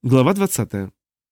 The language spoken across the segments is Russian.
Глава 20.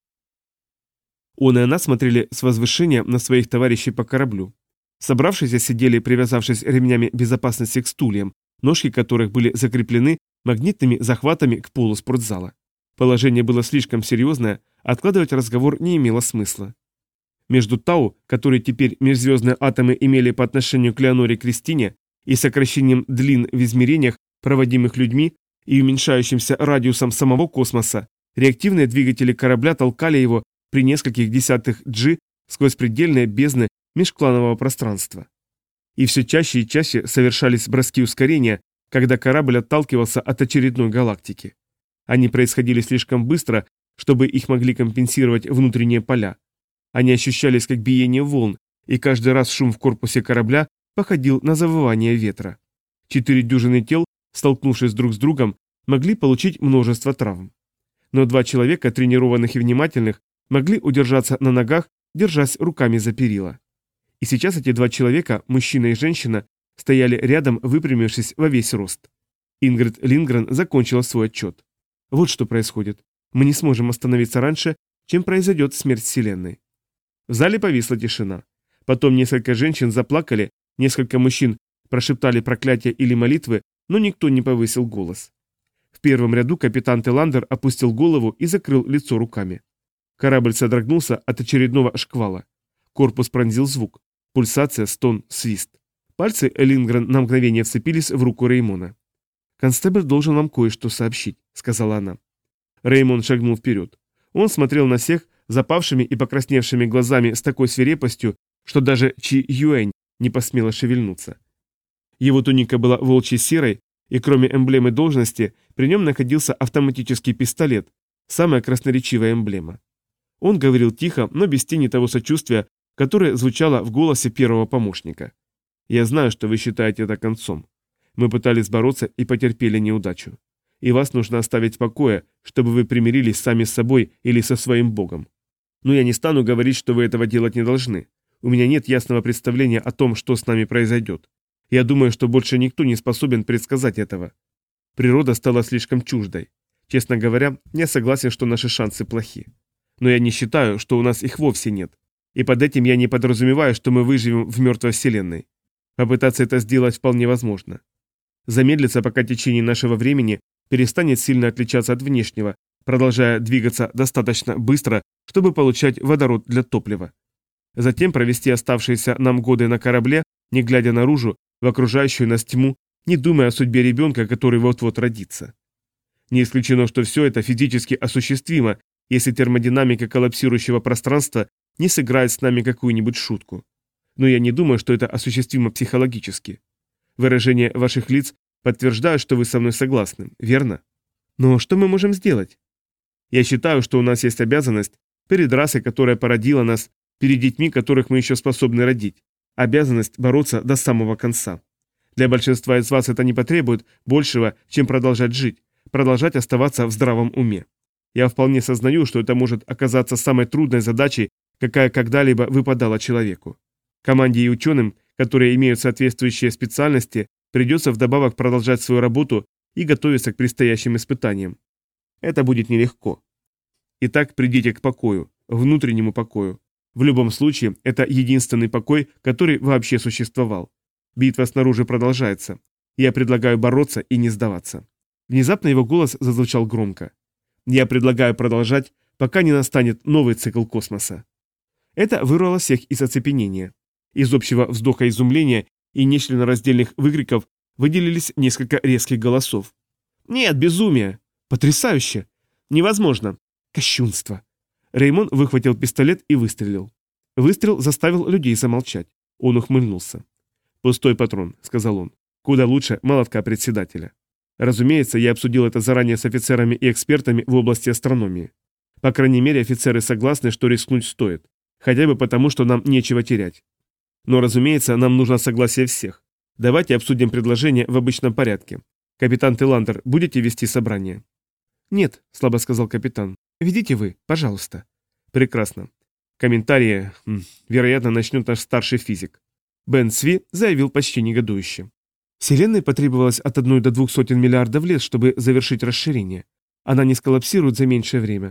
Он и она смотрели с возвышения на своих товарищей по кораблю. Собравшиеся сидели, привязавшись ремнями безопасности к стульям, ножки которых были закреплены магнитными захватами к полу спортзала. Положение было слишком серьезное, откладывать разговор не имело смысла. Между Тау, которые теперь межзвездные атомы имели по отношению к Леоноре Кристине, и сокращением длин в измерениях, проводимых людьми, и уменьшающимся радиусом самого космоса, реактивные двигатели корабля толкали его при нескольких десятых G сквозь предельные бездны межкланового пространства. И все чаще и чаще совершались броски ускорения, когда корабль отталкивался от очередной галактики. Они происходили слишком быстро, чтобы их могли компенсировать внутренние поля. Они ощущались как биение волн, и каждый раз шум в корпусе корабля походил на завывание ветра. 4 дюжины тел, столкнувшись друг с другом, могли получить множество травм. Но 2 человека, тренированных и внимательных, могли удержаться на ногах, держась руками за перила. И сейчас эти 2 человека, мужчина и женщина, стояли рядом, выпрямившись во весь рост. Ингрид Линдгрен закончила свой отчет. Вот что происходит. Мы не сможем остановиться раньше, чем произойдет смерть Вселенной. В зале повисла тишина. Потом несколько женщин заплакали, несколько мужчин прошептали проклятия или молитвы, но никто не повысил голос. В первом ряду капитан Теландер опустил голову и закрыл лицо руками. Корабль содрогнулся от очередного шквала. Корпус пронзил звук. Пульсация, стон, свист. Пальцы Линдгрен на мгновение вцепились в руку Реймона. «Констебль должен вам кое-что сообщить», — сказала она. Реймон шагнул вперед. Он смотрел на всех запавшими и покрасневшими глазами с такой свирепостью, что даже Чи Юэнь не посмела шевельнуться. Его туника была волчьей серой, и кроме эмблемы должности, при нем находился автоматический пистолет, самая красноречивая эмблема. Он говорил тихо, но без тени того сочувствия, которое звучало в голосе первого помощника. «Я знаю, что вы считаете это концом. Мы пытались бороться и потерпели неудачу. И вас нужно оставить в покое, чтобы вы примирились сами с собой или со своим богом. Но я не стану говорить, что вы этого делать не должны. У меня нет ясного представления о том, что с нами произойдет. Я думаю, что больше никто не способен предсказать этого. Природа стала слишком чуждой. Честно говоря, я согласен, что наши шансы плохи. Но я не считаю, что у нас их вовсе нет. И под этим я не подразумеваю, что мы выживем в мертвой вселенной. Попытаться это сделать вполне возможно. Замедлиться, пока течение нашего времени перестанет сильно отличаться от внешнего, продолжая двигаться достаточно быстро, чтобы получать водород для топлива. Затем провести оставшиеся нам годы на корабле, не глядя наружу, в окружающую нас тьму, не думая о судьбе ребенка, который вот-вот родится. Не исключено, что все это физически осуществимо, если термодинамика коллапсирующего пространства не сыграет с нами какую-нибудь шутку. Но я не думаю, что это осуществимо психологически. Выражение ваших лиц подтверждает, что вы со мной согласны, верно? Но что мы можем сделать? Я считаю, что у нас есть обязанность перед расой, которая породила нас, перед детьми, которых мы еще способны родить. Обязанность бороться до самого конца. Для большинства из вас это не потребует большего, чем продолжать жить, продолжать оставаться в здравом уме. Я вполне сознаю, что это может оказаться самой трудной задачей, какая когда-либо выпадала человеку. Команде и ученым, которые имеют соответствующие специальности, придется вдобавок продолжать свою работу и готовиться к предстоящим испытаниям. Это будет нелегко. Итак, придите к покою, внутреннему покою. В любом случае, это единственный покой, который вообще существовал. Битва снаружи продолжается. Я предлагаю бороться и не сдаваться. Внезапно его голос зазвучал громко. Я предлагаю продолжать, пока не настанет новый цикл космоса. Это вырвало всех из оцепенения. Из общего вздоха изумления и нечленораздельных выкриков выделились несколько резких голосов. «Нет, безумие! Потрясающе! Невозможно! Кощунство!» Реймон выхватил пистолет и выстрелил. Выстрел заставил людей замолчать. Он ухмыльнулся. «Пустой патрон», — сказал он. «Куда лучше молотка председателя». Разумеется, я обсудил это заранее с офицерами и экспертами в области астрономии. По крайней мере, офицеры согласны, что рискнуть стоит. Хотя бы потому, что нам нечего терять. Но, разумеется, нам нужно согласие всех. Давайте обсудим предложение в обычном порядке. Капитан Теландер, будете вести собрание? «Нет», — слабо сказал капитан. «Ведите вы, пожалуйста». «Прекрасно. Комментарии, вероятно, начнет наш старший физик». Бен Сви заявил почти негодующе. Вселенной потребовалось от 1 до 200 миллиардов лет, чтобы завершить расширение. Она не сколлапсирует за меньшее время.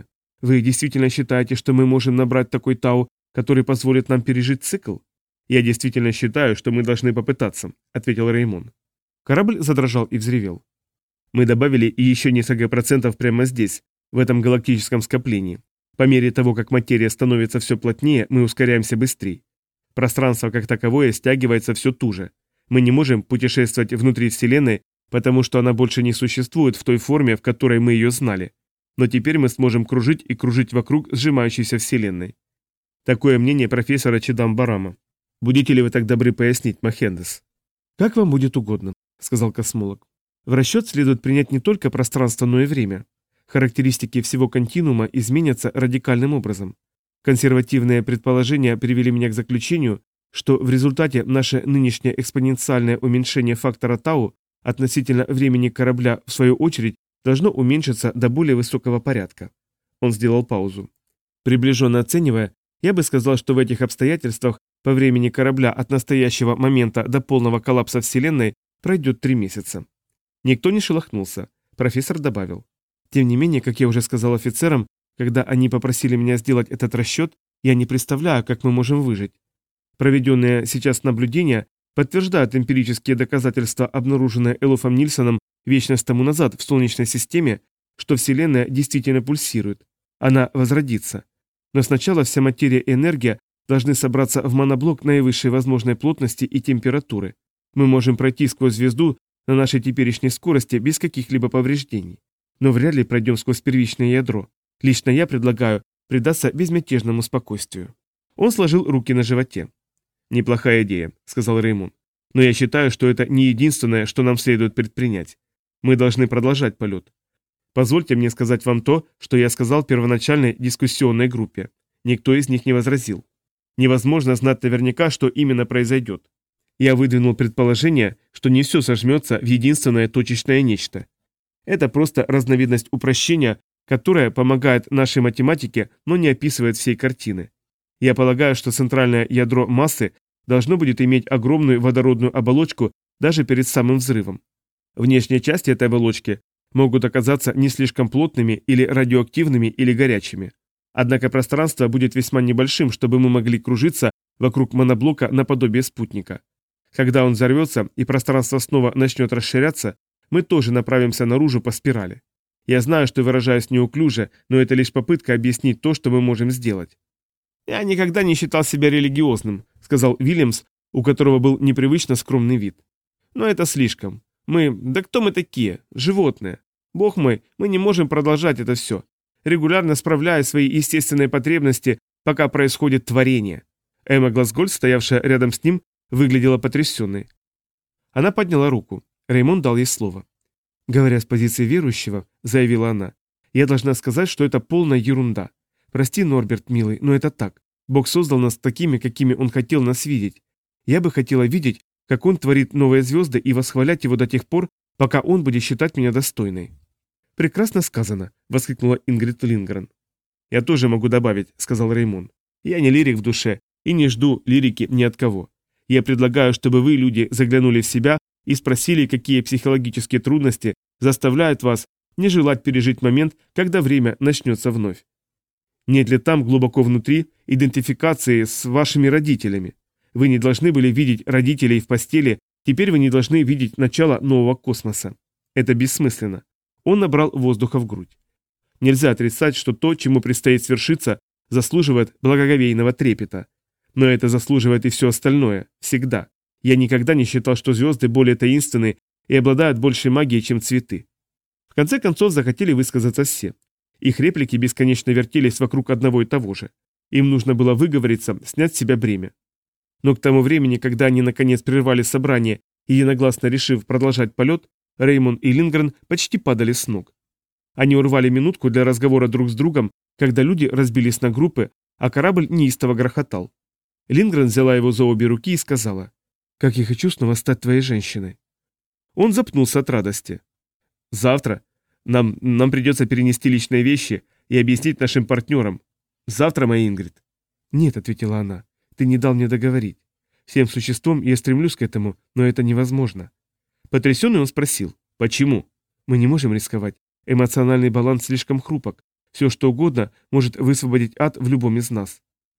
Вы действительно считаете, что мы можем набрать такой тау, который позволит нам пережить цикл? Я действительно считаю, что мы должны попытаться, ответил Реймон. Корабль задрожал и взревел. Мы добавили еще несколько процентов прямо здесь, в этом галактическом скоплении. По мере того, как материя становится все плотнее, мы ускоряемся быстрее. Пространство как таковое стягивается все туже. Мы не можем путешествовать внутри Вселенной, потому что она больше не существует в той форме, в которой мы ее знали. Но теперь мы сможем кружить и кружить вокруг сжимающейся Вселенной. Такое мнение профессора Чидам Барама. Будете ли вы так добры пояснить, Махендес? Как вам будет угодно, сказал космолог. В расчет следует принять не только пространство, но и время. Характеристики всего континуума изменятся радикальным образом. Консервативные предположения привели меня к заключению, что в результате наше нынешнее экспоненциальное уменьшение фактора тау относительно времени корабля, в свою очередь, должно уменьшиться до более высокого порядка. Он сделал паузу. Приближенно оценивая, я бы сказал, что в этих обстоятельствах по времени корабля от настоящего момента до полного коллапса Вселенной пройдет 3 месяца. Никто не шелохнулся. Профессор добавил. Тем не менее, как я уже сказал офицерам, когда они попросили меня сделать этот расчет, я не представляю, как мы можем выжить. Проведенные сейчас наблюдения подтверждают эмпирические доказательства, обнаруженные Элофом Нильсоном вечность тому назад в Солнечной системе, что Вселенная действительно пульсирует. Она возродится. Но сначала вся материя и энергия должны собраться в моноблок наивысшей возможной плотности и температуры. Мы можем пройти сквозь звезду на нашей теперешней скорости без каких-либо повреждений. Но вряд ли пройдем сквозь первичное ядро. Лично я предлагаю предаться безмятежному спокойствию. Он сложил руки на животе. «Неплохая идея», — сказал Реймон. «Но я считаю, что это не единственное, что нам следует предпринять. Мы должны продолжать полет. Позвольте мне сказать вам то, что я сказал первоначальной дискуссионной группе. Никто из них не возразил. Невозможно знать наверняка, что именно произойдет. Я выдвинул предположение, что не все сожмется в единственное точечное нечто. Это просто разновидность упрощения, которая помогает нашей математике, но не описывает всей картины. Я полагаю, что центральное ядро массы должно будет иметь огромную водородную оболочку даже перед самым взрывом. Внешние части этой оболочки могут оказаться не слишком плотными или радиоактивными или горячими. Однако пространство будет весьма небольшим, чтобы мы могли кружиться вокруг моноблока наподобие спутника. Когда он взорвется и пространство снова начнет расширяться, мы тоже направимся наружу по спирали. Я знаю, что выражаюсь неуклюже, но это лишь попытка объяснить то, что мы можем сделать. «Я никогда не считал себя религиозным», — сказал Уильямс, у которого был непривычно скромный вид. «Но это слишком. Да кто мы такие? Животные. Бог мой, мы не можем продолжать это все, регулярно справляя свои естественные потребности, пока происходит творение». Эмма Глазгольд, стоявшая рядом с ним, выглядела потрясенной. Она подняла руку. Реймон дал ей слово. «Говоря с позиции верующего», — заявила она, — «я должна сказать, что это полная ерунда. Прости, Норберт, милый, но это так. Бог создал нас такими, какими Он хотел нас видеть. Я бы хотела видеть, как Он творит новые звезды и восхвалять Его до тех пор, пока Он будет считать меня достойной». «Прекрасно сказано», — воскликнула Ингрид Лингрен. «Я тоже могу добавить», — сказал Реймон. «Я не лирик в душе и не жду лирики ни от кого. Я предлагаю, чтобы вы, люди, заглянули в себя и спросили, какие психологические трудности заставляют вас не желать пережить момент, когда время начнется вновь. Нет ли там глубоко внутри идентификации с вашими родителями? Вы не должны были видеть родителей в постели, теперь вы не должны видеть начало нового космоса. Это бессмысленно». Он набрал воздуха в грудь. Нельзя отрицать, что то, чему предстоит свершиться, заслуживает благоговейного трепета. Но это заслуживает и все остальное, всегда. Я никогда не считал, что звезды более таинственны и обладают большей магией, чем цветы. В конце концов захотели высказаться все. Их реплики бесконечно вертелись вокруг одного и того же. Им нужно было выговориться, снять с себя бремя. Но к тому времени, когда они наконец прервали собрание, единогласно решив продолжать полет, Реймон и Лингрен почти падали с ног. Они урвали минутку для разговора друг с другом, когда люди разбились на группы, а корабль неистово грохотал. Лингрен взяла его за обе руки и сказала: «Как я хочу снова стать твоей женщиной». Он запнулся от радости. «Завтра нам придется перенести личные вещи и объяснить нашим партнерам. Завтра, моя Ингрид». «Нет», — ответила она, — «ты не дал мне договорить. Всем существом я стремлюсь к этому, но это невозможно». Потрясенный он спросил: «Почему?» «Мы не можем рисковать. Эмоциональный баланс слишком хрупок. Все, что угодно, может высвободить ад в любом из нас.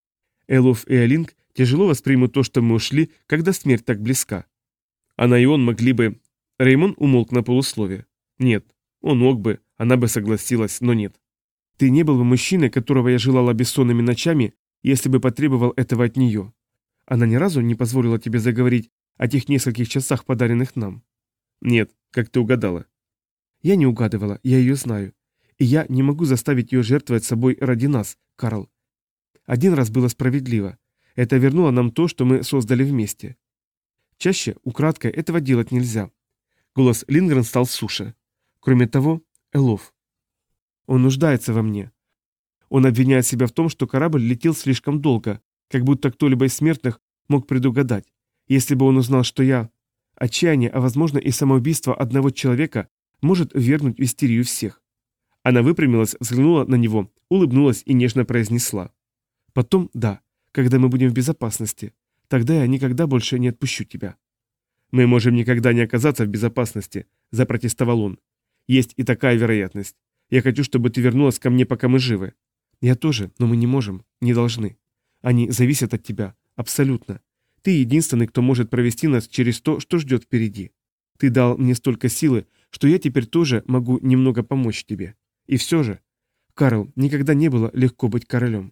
Элоф и Алинг тяжело воспримут то, что мы ушли, когда смерть так близка. Она и он могли бы... Реймон умолк на полусловие. Нет, он мог бы, она бы согласилась, но нет. Ты не был бы мужчиной, которого я желала бессонными ночами, если бы потребовал этого от нее. Она ни разу не позволила тебе заговорить о тех нескольких часах, подаренных нам. Нет, как ты угадала. Я не угадывала, я ее знаю. И я не могу заставить ее жертвовать собой ради нас, Карл. Один раз было справедливо. Это вернуло нам то, что мы создали вместе. Чаще, украдкой, этого делать нельзя. Голос Линдгрен стал суше. Кроме того, Элоф. Он нуждается во мне. Он обвиняет себя в том, что корабль летел слишком долго, как будто кто-либо из смертных мог предугадать. Если бы он узнал, что я... Отчаяние, а возможно и самоубийство одного человека может ввергнуть в истерию всех. Она выпрямилась, взглянула на него, улыбнулась и нежно произнесла. Потом, да, когда мы будем в безопасности, тогда я никогда больше не отпущу тебя. Мы можем никогда не оказаться в безопасности, запротестовал он. Есть и такая вероятность. Я хочу, чтобы ты вернулась ко мне, пока мы живы. Я тоже, но мы не можем, не должны. Они зависят от тебя, абсолютно. Ты единственный, кто может провести нас через то, что ждет впереди. Ты дал мне столько силы, что я теперь тоже могу немного помочь тебе. И все же, Карл, никогда не было легко быть королем.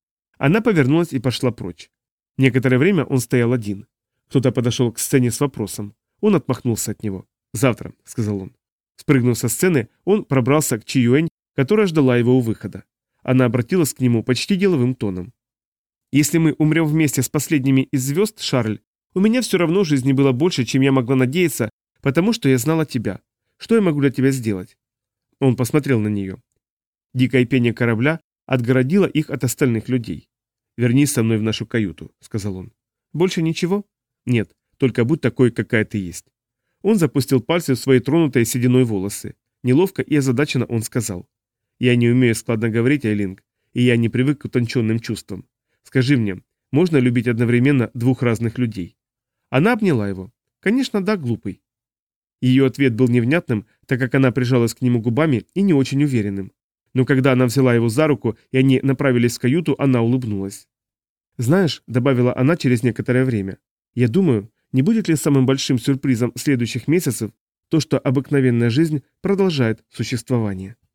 Она повернулась и пошла прочь. Некоторое время он стоял один. Кто-то подошел к сцене с вопросом. Он отмахнулся от него. «Завтра», — сказал он. Спрыгнув со сцены, он пробрался к Чи Юэнь, которая ждала его у выхода. Она обратилась к нему почти деловым тоном. «Если мы умрем вместе с последними из звезд, Шарль, у меня все равно в жизни было больше, чем я могла надеяться, потому что я знала тебя. Что я могу для тебя сделать?» Он посмотрел на нее. Дикое пение корабля отгородило их от остальных людей. «Вернись со мной в нашу каюту», — сказал он. «Больше ничего?» «Нет, только будь такой, какая ты есть». Он запустил пальцы в свои тронутые сединой волосы. Неловко и озадаченно он сказал. «Я не умею складно говорить, Айлинг, и я не привык к утонченным чувствам. Скажи мне, можно любить одновременно двух разных людей?» Она обняла его. «Конечно, да, глупый». Ее ответ был невнятным, так как она прижалась к нему губами и не очень уверенным. Но когда она взяла его за руку, и они направились в каюту, она улыбнулась. «Знаешь», — добавила она через некоторое время, — «я думаю, не будет ли самым большим сюрпризом следующих месяцев то, что обыкновенная жизнь продолжает существование?»